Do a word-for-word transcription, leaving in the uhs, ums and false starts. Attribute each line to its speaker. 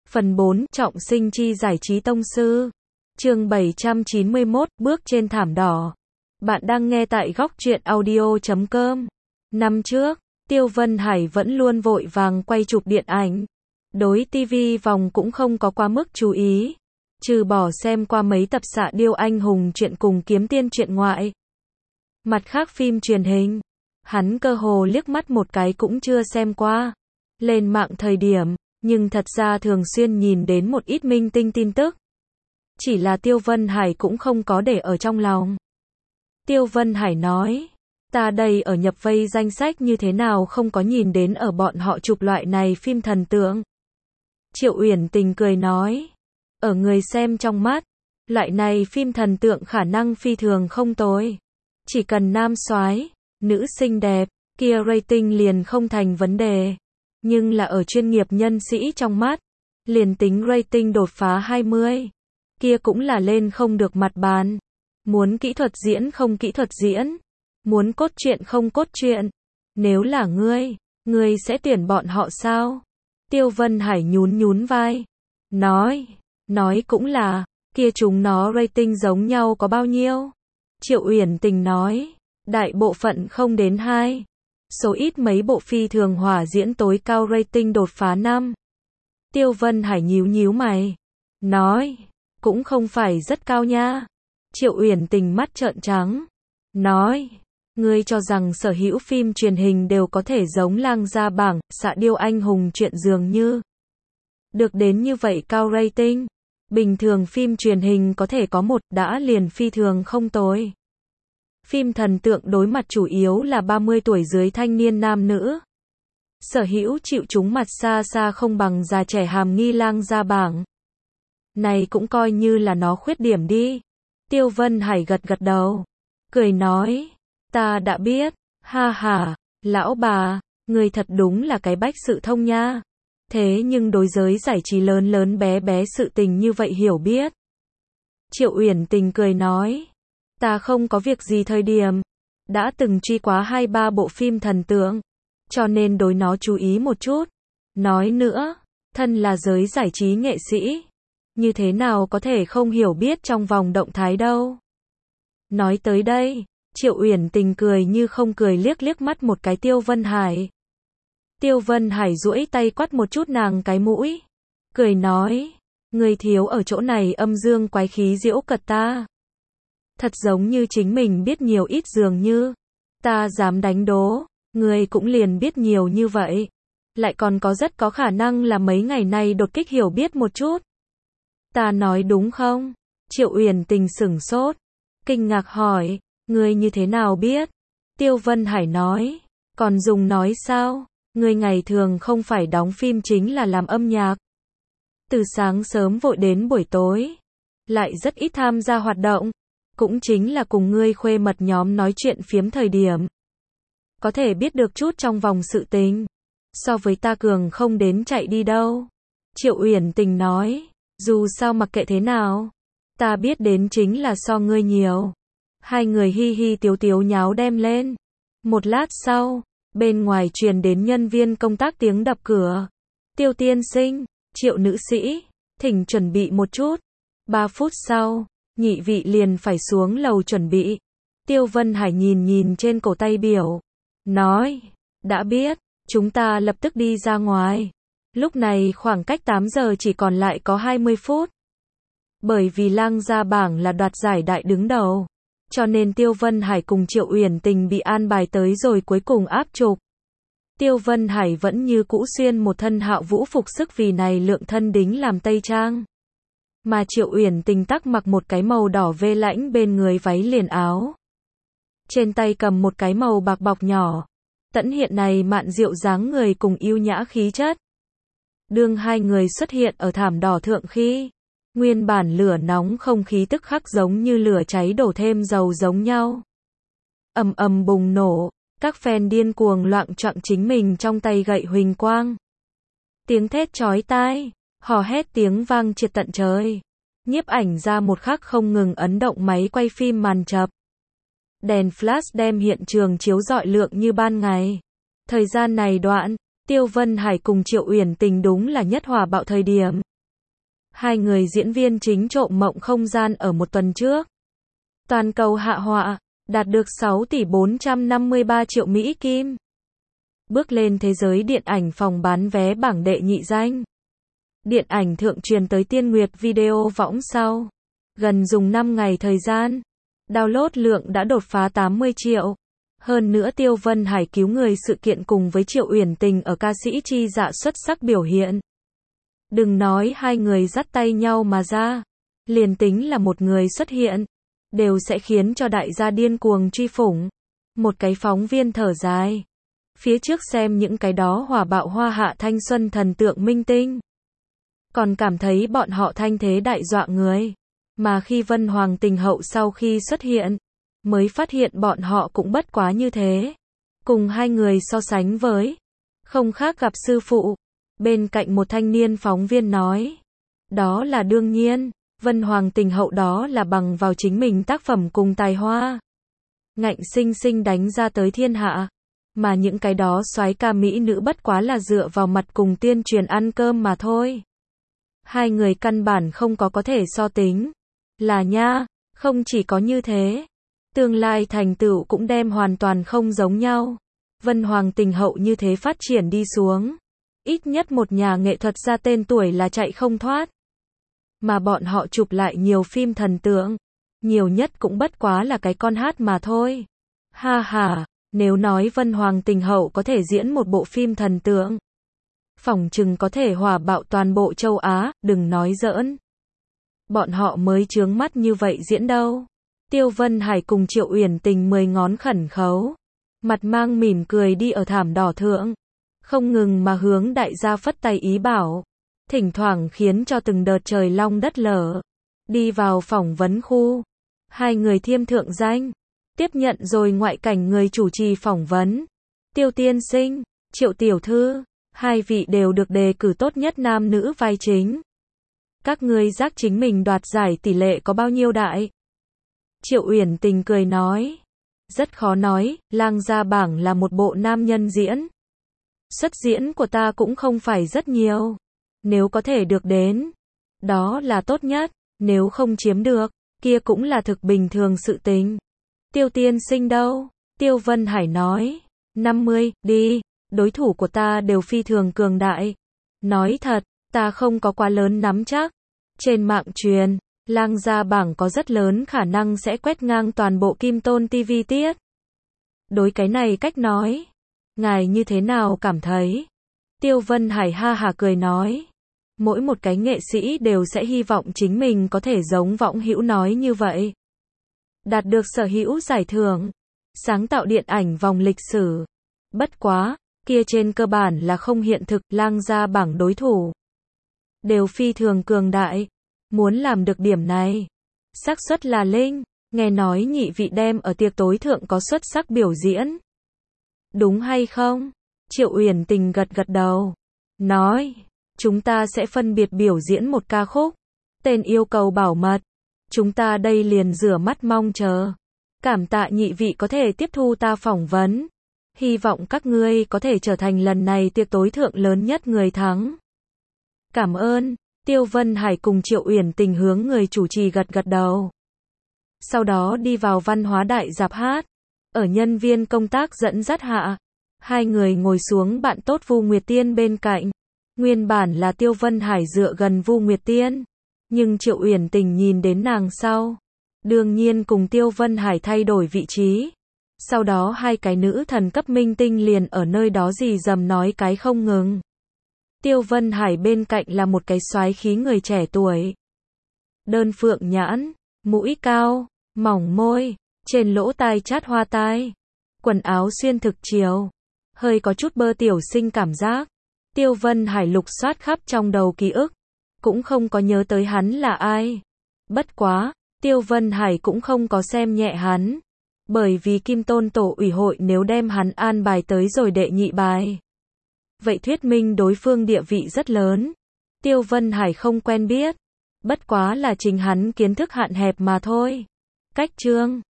Speaker 1: Phần bốn, Trọng sinh chi giải trí tông sư. Chương bảy trăm chín mươi mốt, bước trên thảm đỏ. Bạn đang nghe tại góc truyện audio chấm com. Năm trước, Tiêu Vân Hải vẫn luôn vội vàng quay chụp điện ảnh. Đối ti vi vòng cũng không có quá mức chú ý. Trừ bỏ xem qua mấy tập Xạ Điêu Anh Hùng truyện cùng Kiếm Tiên truyện ngoại. Mặt khác phim truyền hình, hắn cơ hồ liếc mắt một cái cũng chưa xem qua. Lên mạng thời điểm, nhưng thật ra thường xuyên nhìn đến một ít minh tinh tin tức. Chỉ là Tiêu Vân Hải cũng không có để ở trong lòng. Tiêu Vân Hải nói, ta đây ở nhập vây danh sách như thế nào không có nhìn đến ở bọn họ chụp loại này phim thần tượng. Triệu Uyển Tình cười nói, ở người xem trong mắt, loại này phim thần tượng khả năng phi thường không tồi. Chỉ cần nam soái, nữ xinh đẹp, kia rating liền không thành vấn đề. Nhưng là ở chuyên nghiệp nhân sĩ trong mắt, liền tính rating đột phá hai mươi, kia cũng là lên không được mặt bàn. Muốn kỹ thuật diễn không kỹ thuật diễn, muốn cốt truyện không cốt truyện. Nếu là ngươi, ngươi sẽ tuyển bọn họ sao? Tiêu Vân Hải nhún nhún vai, nói, nói cũng là, kia chúng nó rating giống nhau có bao nhiêu? Triệu Uyển Tình nói, đại bộ phận không đến hai. Số ít mấy bộ phi thường hỏa diễn tối cao rating đột phá năm. Tiêu Vân Hải nhíu nhíu mày, nói, cũng không phải rất cao nha. Triệu Uyển Tình mắt trợn trắng, nói, ngươi cho rằng sở hữu phim truyền hình đều có thể giống Lang Gia Bảng, Xạ Điêu Anh Hùng truyện dường như được đến như vậy cao rating. Bình thường phim truyền hình có thể có một đã liền phi thường không tồi. Phim thần tượng đối mặt chủ yếu là ba mươi tuổi dưới thanh niên nam nữ. Sở hữu chịu chúng mặt xa xa không bằng già trẻ hàm nghi Lang Gia Bảng. Này cũng coi như là nó khuyết điểm đi. Tiêu Vân Hải gật gật đầu, cười nói, ta đã biết, ha ha, lão bà, người thật đúng là cái bách sự thông nha. Thế nhưng đối giới giải trí lớn lớn bé bé sự tình như vậy hiểu biết. Triệu Uyển Tình cười nói, ta không có việc gì thời điểm, đã từng truy quá hai ba bộ phim thần tượng, cho nên đối nó chú ý một chút. Nói nữa, thân là giới giải trí nghệ sĩ, như thế nào có thể không hiểu biết trong vòng động thái đâu. Nói tới đây, Triệu Uyển Tình cười như không cười liếc liếc mắt một cái Tiêu Vân Hải. Tiêu Vân Hải duỗi tay quát một chút nàng cái mũi, cười nói, người thiếu ở chỗ này âm dương quái khí giễu cợt ta. Thật giống như chính mình biết nhiều ít dường như. Ta dám đánh đố, người cũng liền biết nhiều như vậy. Lại còn có rất có khả năng là mấy ngày nay đột kích hiểu biết một chút. Ta nói đúng không? Triệu Uyển Tình sửng sốt, kinh ngạc hỏi, ngươi như thế nào biết? Tiêu Vân Hải nói, còn dùng nói sao? Ngươi ngày thường không phải đóng phim chính là làm âm nhạc. Từ sáng sớm vội đến buổi tối, lại rất ít tham gia hoạt động, cũng chính là cùng ngươi khuê mật nhóm nói chuyện phiếm thời điểm. Có thể biết được chút trong vòng sự tình, so với ta cường không đến chạy đi đâu. Triệu Uyển Tình nói, dù sao mặc kệ thế nào, ta biết đến chính là so ngươi nhiều. Hai người hi hi tiếu tiếu nháo đem lên. Một lát sau, bên ngoài truyền đến nhân viên công tác tiếng đập cửa. Tiêu tiên sinh, Triệu nữ sĩ, thỉnh chuẩn bị một chút. Ba phút sau, nhị vị liền phải xuống lầu chuẩn bị. Tiêu Vân Hải nhìn nhìn trên cổ tay biểu, nói, đã biết, chúng ta lập tức đi ra ngoài. Lúc này khoảng cách tám giờ chỉ còn lại có hai mươi phút. Bởi vì Lang Gia Bảng là đoạt giải đại đứng đầu, cho nên Tiêu Vân Hải cùng Triệu Uyển Tình bị an bài tới rồi cuối cùng áp chụp. Tiêu Vân Hải vẫn như cũ xuyên một thân Hạo Vũ phục sức vì này lượng thân đính làm tây trang. Mà Triệu Uyển Tình tắc mặc một cái màu đỏ vê lãnh bên người váy liền áo. Trên tay cầm một cái màu bạc bọc nhỏ. Tẫn hiện này mạn diệu dáng người cùng yêu nhã khí chất. Đương hai người xuất hiện ở thảm đỏ thượng khi, nguyên bản lửa nóng không khí tức khắc giống như lửa cháy đổ thêm dầu giống nhau. Ầm ầm bùng nổ, các fan điên cuồng loạn choạng chính mình trong tay gậy huỳnh quang. Tiếng thét chói tai, hò hét tiếng vang triệt tận trời. Nhiếp ảnh ra một khắc không ngừng ấn động máy quay phim màn chập. Đèn flash đem hiện trường chiếu rọi lượng như ban ngày. Thời gian này đoạn, Tiêu Vân Hải cùng Triệu Uyển Tình đúng là nhất hỏa bạo thời điểm. Hai người diễn viên chính trộm mộng không gian ở một tuần trước. Toàn cầu hạ họa, đạt được sáu tỷ bốn trăm năm mươi ba triệu Mỹ Kim. Bước lên thế giới điện ảnh phòng bán vé bảng đệ nhị danh. Điện ảnh thượng truyền tới Tiên Nguyệt Video võng sau. Gần dùng năm ngày thời gian. Download lượng đã đột phá tám mươi triệu. Hơn nữa Tiêu Vân Hải cứu người sự kiện cùng với Triệu Uyển Tình ở ca sĩ Chi Dạ xuất sắc biểu hiện. Đừng nói hai người dắt tay nhau mà ra. Liền tính là một người xuất hiện. Đều sẽ khiến cho đại gia điên cuồng truy phủng. Một cái phóng viên thở dài. Phía trước xem những cái đó hỏa bạo hoa hạ thanh xuân thần tượng minh tinh. Còn cảm thấy bọn họ thanh thế đại dọa người. Mà khi Vân Hoàng Tình Hậu sau khi xuất hiện, mới phát hiện bọn họ cũng bất quá như thế. Cùng hai người so sánh với, không khác gặp sư phụ. Bên cạnh một thanh niên phóng viên nói. Đó là đương nhiên, Vân Hoàng Tình Hậu đó là bằng vào chính mình tác phẩm cùng tài hoa. Ngạnh sinh sinh đánh ra tới thiên hạ. Mà những cái đó soái ca mỹ nữ bất quá là dựa vào mặt cùng tiên truyền ăn cơm mà thôi. Hai người căn bản không có có thể so tính. Là nha, không chỉ có như thế. Tương lai thành tựu cũng đem hoàn toàn không giống nhau. Vân Hoàng Tình Hậu như thế phát triển đi xuống. Ít nhất một nhà nghệ thuật ra tên tuổi là chạy không thoát. Mà bọn họ chụp lại nhiều phim thần tượng. Nhiều nhất cũng bất quá là cái con hát mà thôi. Ha ha, nếu nói Vân Hoàng Tình Hậu có thể diễn một bộ phim thần tượng. Phỏng chừng có thể hỏa bạo toàn bộ châu Á, đừng nói giỡn. Bọn họ mới chướng mắt như vậy diễn đâu. Tiêu Vân Hải cùng Triệu Uyển Tình mười ngón khẩn khấu. Mặt mang mỉm cười đi ở thảm đỏ thượng. Không ngừng mà hướng đại gia phất tay ý bảo. Thỉnh thoảng khiến cho từng đợt trời long đất lở. Đi vào phỏng vấn khu. Hai người thiêm thượng danh. Tiếp nhận rồi ngoại cảnh người chủ trì phỏng vấn. Tiêu tiên sinh, Triệu tiểu thư. Hai vị đều được đề cử tốt nhất nam nữ vai chính. Các ngươi giác chính mình đoạt giải tỷ lệ có bao nhiêu đại? Triệu Uyển Tình cười nói. Rất khó nói, Lang Gia Bảng là một bộ nam nhân diễn. Xuất diễn của ta cũng không phải rất nhiều. Nếu có thể được đến, đó là tốt nhất. Nếu không chiếm được, kia cũng là thực bình thường sự tình. Tiêu tiên sinh đâu? Tiêu Vân Hải nói. năm mươi, đi. Đối thủ của ta đều phi thường cường đại. Nói thật, ta không có quá lớn nắm chắc. Trên mạng truyền, Lang Gia Bảng có rất lớn khả năng sẽ quét ngang toàn bộ Kim Tôn ti vi tiết. Đối cái này cách nói, ngài như thế nào cảm thấy? Tiêu Vân Hải ha hả cười nói. Mỗi một cái nghệ sĩ đều sẽ hy vọng chính mình có thể giống Võng Hữu nói như vậy. Đạt được sở hữu giải thưởng. Sáng tạo điện ảnh vòng lịch sử. Bất quá, kia trên cơ bản là không hiện thực. Lang Gia Bảng đối thủ đều phi thường cường đại. Muốn làm được điểm này, xác suất là linh. Nghe nói nhị vị đem ở tiệc tối thượng có xuất sắc biểu diễn. Đúng hay không? Triệu Uyển Tình gật gật đầu. Nói, chúng ta sẽ phân biệt biểu diễn một ca khúc. Tên yêu cầu bảo mật. Chúng ta đây liền rửa mắt mong chờ. Cảm tạ nhị vị có thể tiếp thu ta phỏng vấn. Hy vọng các ngươi có thể trở thành lần này tiệc tối thượng lớn nhất người thắng. Cảm ơn. Tiêu Vân Hải cùng Triệu Uyển Tình hướng người chủ trì gật gật đầu. Sau đó đi vào văn hóa đại dạp hát. Ở nhân viên công tác dẫn dắt hạ. Hai người ngồi xuống bạn tốt Vu Nguyệt Tiên bên cạnh. Nguyên bản là Tiêu Vân Hải dựa gần Vu Nguyệt Tiên. Nhưng Triệu Uyển Tình nhìn đến nàng sau. Đương nhiên cùng Tiêu Vân Hải thay đổi vị trí. Sau đó hai cái nữ thần cấp minh tinh liền ở nơi đó gì dầm nói cái không ngừng. Tiêu Vân Hải bên cạnh là một cái soái khí người trẻ tuổi. Đơn phượng nhãn, mũi cao, mỏng môi, trên lỗ tai chát hoa tai. Quần áo xuyên thực chiều. Hơi có chút bơ tiểu sinh cảm giác. Tiêu Vân Hải lục soát khắp trong đầu ký ức. Cũng không có nhớ tới hắn là ai. Bất quá, Tiêu Vân Hải cũng không có xem nhẹ hắn. Bởi vì Kim Tôn tổ ủy hội nếu đem hắn an bài tới rồi đệ nhị bài. Vậy thuyết minh đối phương địa vị rất lớn. Tiêu Vân Hải không quen biết. Bất quá là chính hắn kiến thức hạn hẹp mà thôi. Cách chương